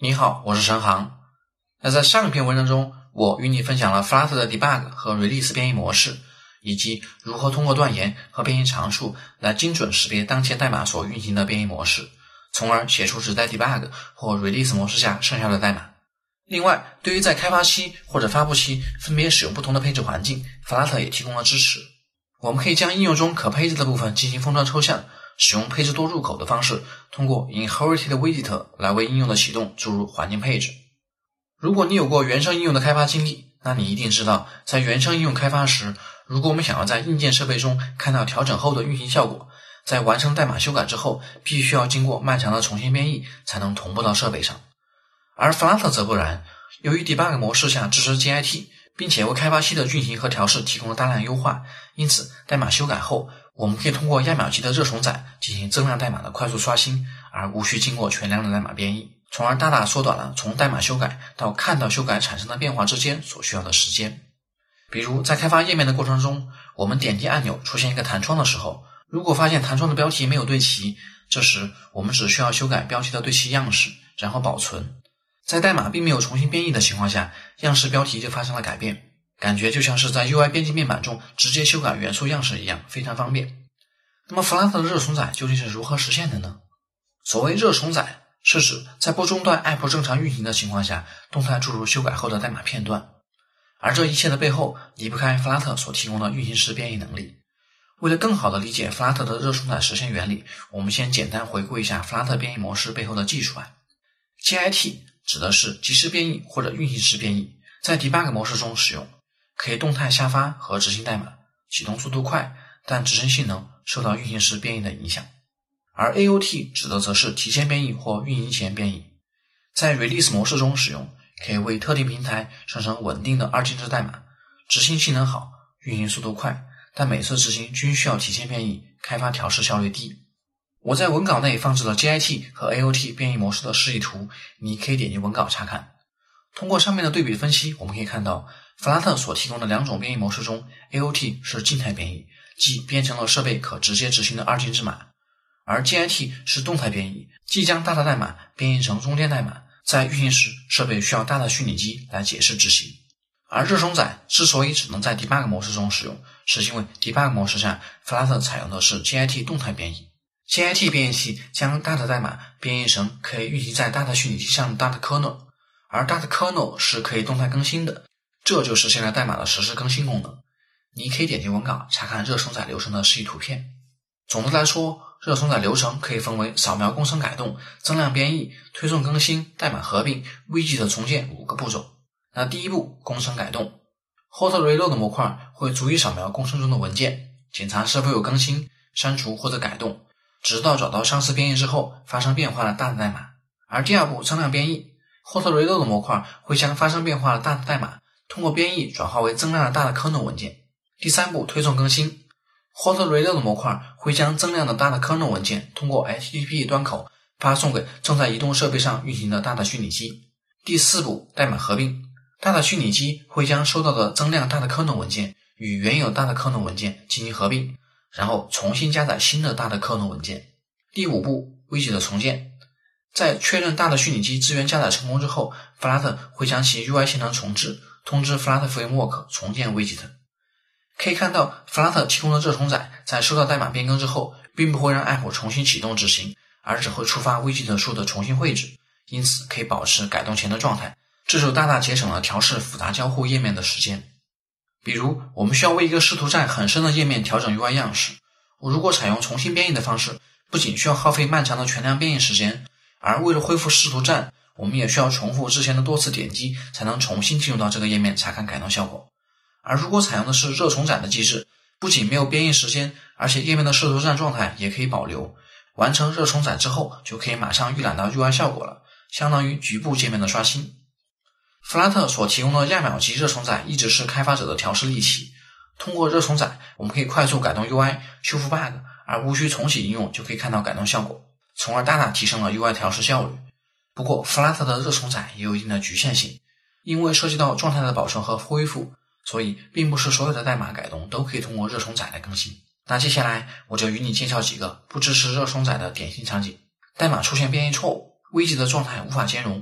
你好，我是陈航。那在上一篇文章中，我与你分享了 Flutter 的 debug 和 release 编译模式，以及如何通过断言和编译常数来精准识别当前代码所运行的编译模式，从而写出只在 debug 或 release 模式下剩下的代码。另外，对于在开发期或者发布期分别使用不同的配置环境， Flutter 也提供了支持。我们可以将应用中可配置的部分进行封装抽象，使用配置多入口的方式，通过 inherited widget 来为应用的启动注入环境配置。如果你有过原生应用的开发经历，那你一定知道，在原生应用开发时，如果我们想要在硬件设备中看到调整后的运行效果，在完成代码修改之后，必须要经过漫长的重新编译才能同步到设备上。而 Flutter 则不然，由于 debug 模式下支持 JIT， 并且为开发期的运行和调试提供了大量优化，因此代码修改后，我们可以通过压秒级的热重载进行增量代码的快速刷新，而无需经过全量的代码编译，从而大大缩短了从代码修改到看到修改产生的变化之间所需要的时间。比如在开发页面的过程中，我们点击按钮出现一个弹窗的时候，如果发现弹窗的标题没有对齐，这时我们只需要修改标题的对齐样式，然后保存。在代码并没有重新编译的情况下，样式标题就发生了改变，感觉就像是在 UI 编辑面板中直接修改元素样式一样，非常方便。那么 Flutter 的热重载究竟是如何实现的呢？所谓热重载，是指在不中断 App 正常运行的情况下，动态注入修改后的代码片段。而这一切的背后，离不开 Flutter 所提供的运行时编译能力。为了更好地理解 Flutter 的热重载实现原理，我们先简单回顾一下 Flutter 编译模式背后的技术案。JIT 指的是即时编译或者运行时编译，在 debug 模式中使用，可以动态下发和执行代码，启动速度快，但执行性能受到运行时编译的影响。而 AOT 指的则是提前编译或运行前编译，在 release 模式中使用，可以为特定平台生成稳定的二进制代码，执行性能好，运行速度快，但每次执行均需要提前编译，开发调试效率低。我在文稿内放置了 JIT 和 AOT 编译模式的示意图，你可以点击文稿查看。通过上面的对比分析，我们可以看到 Flutter 所提供的两种编译模式中， AOT 是静态编译，即编成了设备可直接执行的二进制码，而 JIT 是动态编译，即将大的代码编译成中间代码，在运行时设备需要大的虚拟机来解释执行。而热重载之所以只能在 debug 模式中使用，是因为 debug 模式下 Flutter 采用的是 JIT 动态编译。JIT 编译器将大的代码编译成可以运行在大的虚拟机上的大的 kernel， 而大的 kernel 是可以动态更新的，这就实现了代码的实时更新功能。你可以点击文稿查看热重载流程的示意图片。总的来说，热重载流程可以分为扫描工程改动、增量编译、推送更新、代码合并、widget重建5个步骤。那第一步，工程改动。Hot Reload 模块会逐一扫描工程中的文件，检查是否有更新、删除或者改动，直到找到上次编译之后发生变化的大的代码。而第二步，增量编译。Hot Reload 模块会将发生变化的大的代码通过编译转化为增量的大的 kernel 文件。第三步，推送更新。Hot Reload 模块会将增量的大的 kernel 文件通过 HTTP 端口发送给正在移动设备上运行的大的虚拟机。第四步，代码合并。大的虚拟机会将收到的增量大的 kernel 文件与原有大的 kernel 文件进行合并，然后重新加载新的大的 kernel 文件。第五步，widget的重建。在确认大的虚拟机资源加载成功之后， Flutter 会将其 UI 性能重置，通知 Flutter Framework 重建 widget。 可以看到 Flutter 提供的热重载在收到代码变更之后，并不会让 App 重新启动执行，而只会触发 widget 数的重新绘制，因此可以保持改动前的状态，这就大大节省了调试复杂交互页面的时间。比如我们需要为一个视图占很深的页面调整 UI 样式，如果采用重新编译的方式，不仅需要耗费漫长的全量编译时间，而为了恢复视图占，我们也需要重复之前的多次点击才能重新进入到这个页面查看改动效果。而如果采用的是热重载的机制，不仅没有编译时间，而且页面的视图占状态也可以保留，完成热重载之后就可以马上预览到 UI 效果了，相当于局部界面的刷新。Flutter 所提供的压秒级热重载一直是开发者的调试利器，通过热重载我们可以快速改动 UI， 修复 bug， 而无需重启应用就可以看到改动效果，从而大大提升了 UI 调试效率。不过 Flutter 的热重载也有一定的局限性，因为涉及到状态的保存和恢复，所以并不是所有的代码改动都可以通过热重载来更新。那接下来我就与你介绍几个不支持热重载的典型场景。代码出现编译错误，widget的状态无法兼容，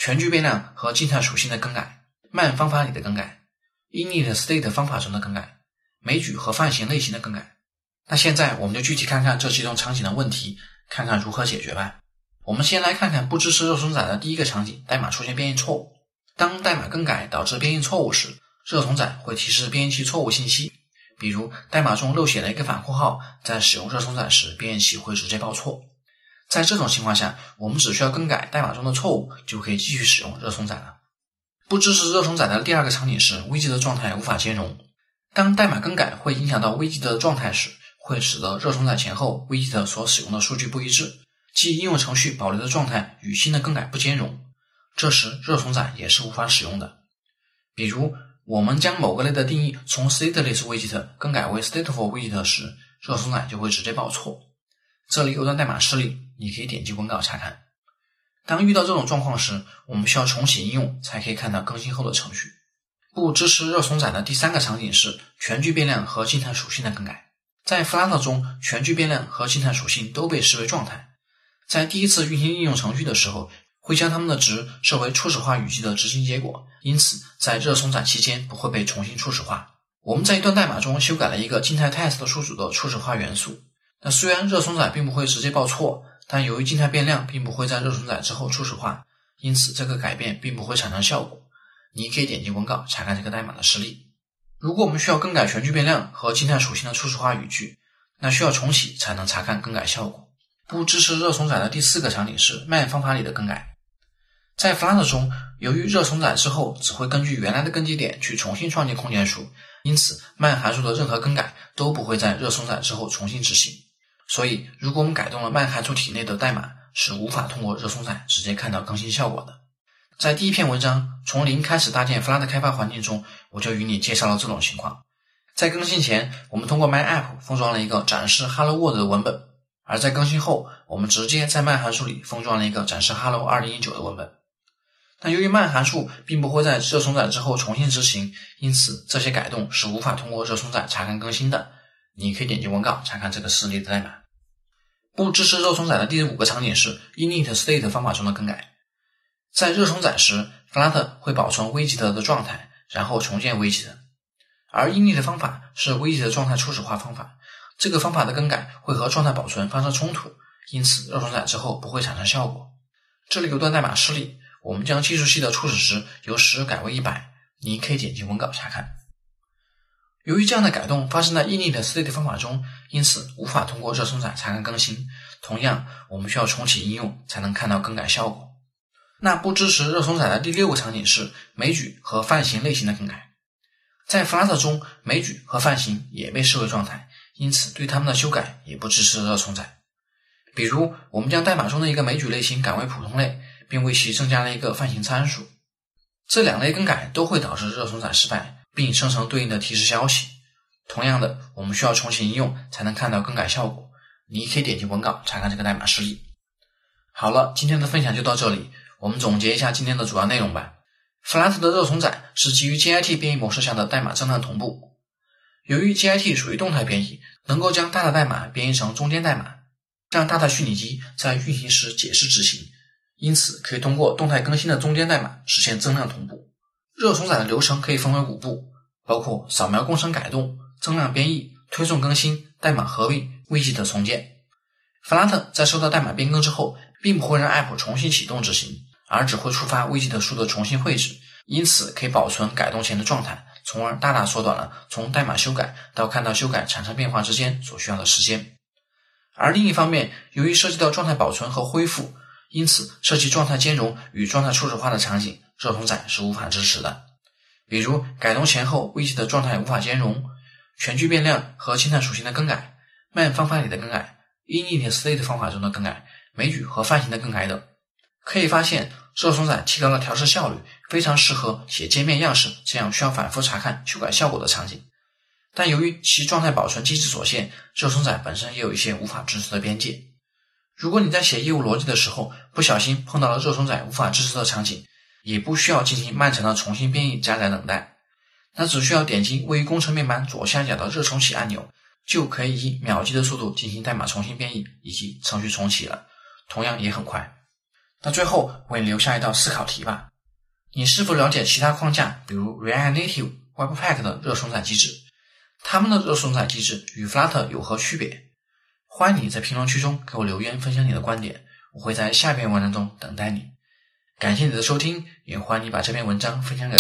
全局变量和静态属性的更改，慢方法里的更改， init state 方法中的更改，枚举和泛型类型的更改。那现在我们就具体看看这几种场景的问题，看看如何解决吧。我们先来看看不支持热松载的第一个场景，代码出现编译错误。当代码更改导致编译错误时，热松载会提示编译器错误信息，比如代码中漏写了一个反括号，在使用热松载时编译器会直接报错。在这种情况下，我们只需要更改代码中的错误，就可以继续使用热松载了。不支持热松载的第二个场景是危机的状态无法兼容。当代码更改会影响到危机的状态时，会使得热松载前后危机的所使用的数据不一致，即应用程序保留的状态与新的更改不兼容，这时热松载也是无法使用的。比如我们将某个类的定义从 stateless widget 更改为 stateful widget 时，热松载就会直接报错。这里有段代码示例，你可以点击文稿查看。当遇到这种状况时，我们需要重启应用才可以看到更新后的程序。不支持热松载的第三个场景是全局变量和静态属性的更改。在 Flutter 中，全局变量和静态属性都被视为状态。在第一次运行应用程序的时候，会将它们的值设为初始化语句的执行结果，因此在热松载期间不会被重新初始化。我们在一段代码中修改了一个静态 test 数组的初始化元素。那虽然热松载并不会直接报错，但由于静态变量并不会在热松载之后初始化，因此这个改变并不会产生效果。你可以点击文稿查看这个代码的示例。如果我们需要更改全局变量和静态属性的初始化语句，那需要重启才能查看更改效果。不支持热松载的第四个场景是慢方法里的更改。在 Flutter 中，由于热松载之后只会根据原来的根基点去重新创建空间数，因此慢函数的任何更改都不会在热松载之后重新执行。所以如果我们改动了慢函数体内的代码，是无法通过热松载直接看到更新效果的。在第一篇文章从零开始搭建 Flutter 开发环境中，我就与你介绍了这种情况。在更新前，我们通过 MyApp 封装了一个展示 Hello World 的文本，而在更新后，我们直接在慢函数里封装了一个展示 Hello 2019的文本。但由于慢函数并不会在热松载之后重新执行，因此这些改动是无法通过热松载查看更新的。你可以点击文稿查看这个示例的代码。不支持热松载的第五个场景是 init state 方法中的更改。在热松载时 Flutter 会保存 widget 的状态，然后重建 widget， 而 init 方法是 widget 状态初始化方法，这个方法的更改会和状态保存发生冲突，因此热松载之后不会产生效果。这里有段代码示例，我们将计数器的初始值由10改为100，你可以点击文稿查看。由于这样的改动发生在 init state 方法中，因此无法通过热松载查看更新，同样我们需要重启应用才能看到更改效果。那不支持热松载的第六个场景是枚举和泛型类型的更改。在 Flutter 中，枚举和泛型也被视为状态，因此对它们的修改也不支持热松载。比如我们将代码中的一个枚举类型改为普通类，并为其增加了一个泛型参数。这两类更改都会导致热松载失败，并生成对应的提示消息。同样的，我们需要重启应用才能看到更改效果。你可以点击文稿查看这个代码示例。好了，今天的分享就到这里，我们总结一下今天的主要内容吧。Flutter 的热松载是基于 JIT 编译模式下的代码增量同步。由于 JIT 属于动态编译，能够将大的代码编译成中间代码，让大的虚拟机在运行时解释执行，因此可以通过动态更新的中间代码实现增量同步。热松载的流程可以分为5步，包括扫描工程改动、增量编译、推送更新、代码合并、widget重建。Flutter 在收到代码变更之后，并不会让 App 重新启动执行，而只会触发widget数的重新绘制，因此可以保存改动前的状态，从而大大缩短了从代码修改到看到修改产生变化之间所需要的时间。而另一方面，由于涉及到状态保存和恢复，因此涉及状态兼容与状态初始化的场景，热松载是无法支持的。比如改动前后widget的状态无法兼容，全局变量和静态属性的更改，慢方法里的更改， init state 方法中的更改，枚举和泛型的更改等。可以发现，热松载提高了调试效率，非常适合写界面样式这样需要反复查看修改效果的场景。但由于其状态保存机制所限，热松载本身也有一些无法支持的边界。如果你在写业务逻辑的时候不小心碰到了热松载无法支持的场景，也不需要进行漫长的重新编译加载等待，那只需要点击位于工程面板左下角的热重启按钮，就可以以秒级的速度进行代码重新编译以及程序重启了，同样也很快。 那最后我给你留下一道思考题吧，你是否了解其他框架，比如 React Native、Webpack 的热松载机制？它们的热松载机制与 Flutter 有何区别？欢迎你在评论区中给我留言分享你的观点，我会在下篇文章中等待你。感谢你的收听，也欢迎你把这篇文章分享给